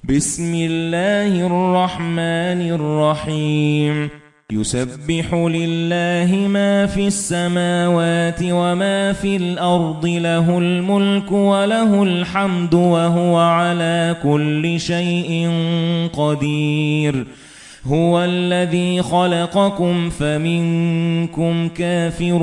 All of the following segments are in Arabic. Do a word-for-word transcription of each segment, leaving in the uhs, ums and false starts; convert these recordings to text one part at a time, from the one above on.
بسم الله الرحمن الرحيم يسبح لله ما في السماوات وما في الأرض له الملك وله الحمد وهو على كل شيء قدير هو الذي خلقكم فمنكم كافر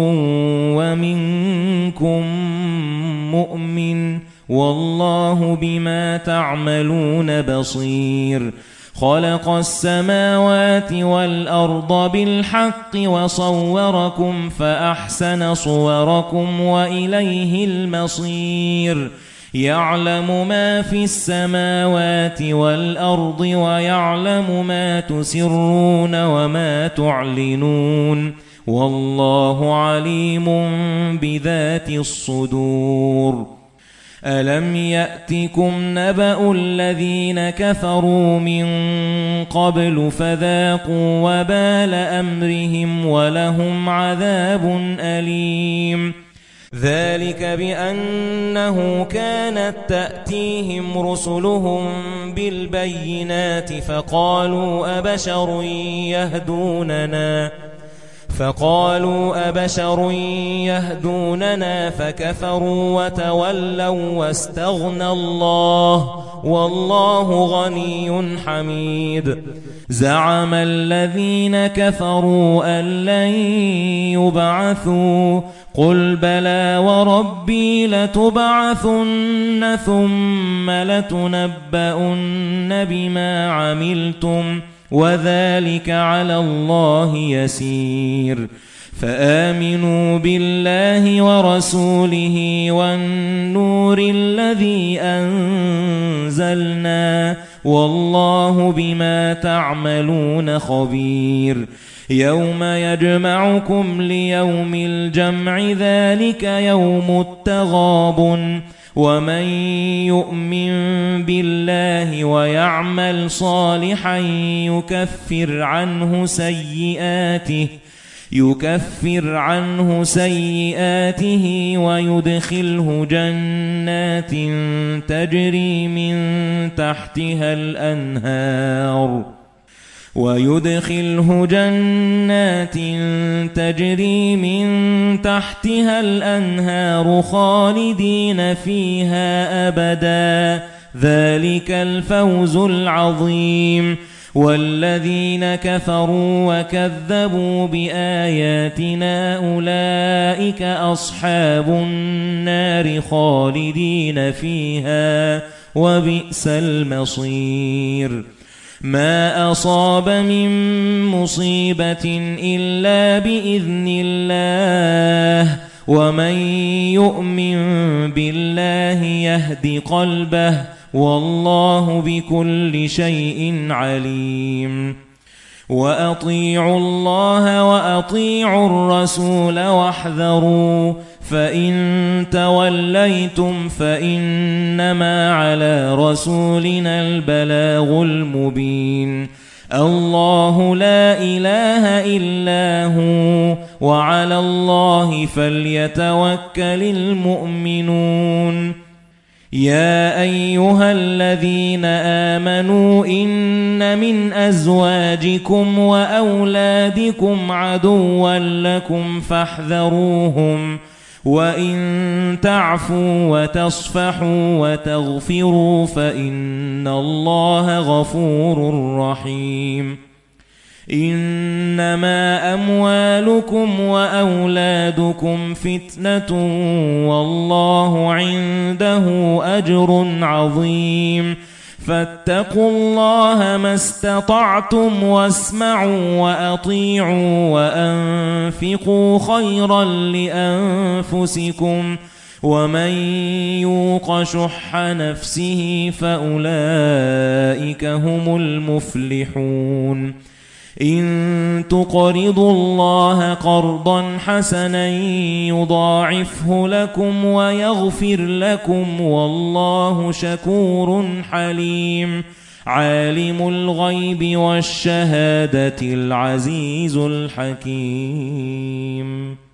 ومنكم مؤمن والله بما تعملون بصير خلق السماوات والأرض بالحق وصوركم فأحسن صوركم وإليه المصير يعلم ما في السماوات والأرض ويعلم ما تسرون وما تعلنون والله عليم بذات الصدور ألم يأتكم نبأ الذين كفروا من قبل فذاقوا وبال أمرهم ولهم عذاب أليم ذلك بأنه كانت تأتيهم رسلهم بالبينات فقالوا أبشر يهدوننا فقالوا أبشر يهدوننا فكفروا وتولوا واستغنى الله والله غني حميد زعم الذين كفروا أن لن يبعثوا قل بلى وربي لتبعثن ثم لتنبؤن بما عملتم وذلك على الله يسير فآمنوا بالله ورسوله والنور الذي أنزلنا والله بما تعملون خبير يوم يجمعكم ليوم الجمع ذلك يوم التغابن ومن يؤمن بالله ويعمل صالحا يكفر عنه سيئاته يكفر عنه سيئاته ويدخله جنات تجري من تحتها الأنهار ويدخله جنات تجري من تحتها الأنهار خالدين فيها أبدا ذلك الفوز العظيم والذين كفروا وكذبوا بآياتنا أولئك أصحاب النار خالدين فيها وبئس المصير ما أصاب من مصيبة إلا بإذن الله ومن يؤمن بالله يهد قلبه والله بكل شيء عليم وأطيعوا الله وأطيعوا الرسول واحذروا فإن توليتم فإنما على رسولنا البلاغ المبين الله لا إله إلا هو وعلى الله فليتوكل المؤمنون يا أيها الذين آمنوا إن من أزواجكم وأولادكم عدوا لكم فاحذروهم وَإِن تَعْفُوا وَتَصْفَحُوا وَتَغْفِرُوا فَإِنَّ اللَّهَ غَفُورٌ رَّحِيمٌ إِنَّمَا أَمْوَالُكُمْ وَأَوْلَادُكُمْ فِتْنَةٌ وَاللَّهُ عِندَهُ أَجْرٌ عَظِيمٌ فَاتَّقُوا اللَّهَ مَا اسْتَطَعْتُمْ وَاسْمَعُوا وَأَطِيعُوا وَأَنفِقُوا خَيْرًا لِأَنفُسِكُمْ وَمَن يُوقَ شُحَّ نَفْسِهِ فَأُولَئِكَ هُمُ الْمُفْلِحُونَ إِن تُقْرِضُوا اللَّهَ قَرْضًا حَسَنًا يُضَاعِفْهُ لَكُمْ وَيَغْفِرْ لَكُمْ وَاللَّهُ شَكُورٌ حَلِيمٌ عَالِمُ الْغَيْبِ وَالشَّهَادَةِ الْعَزِيزُ الْحَكِيمُ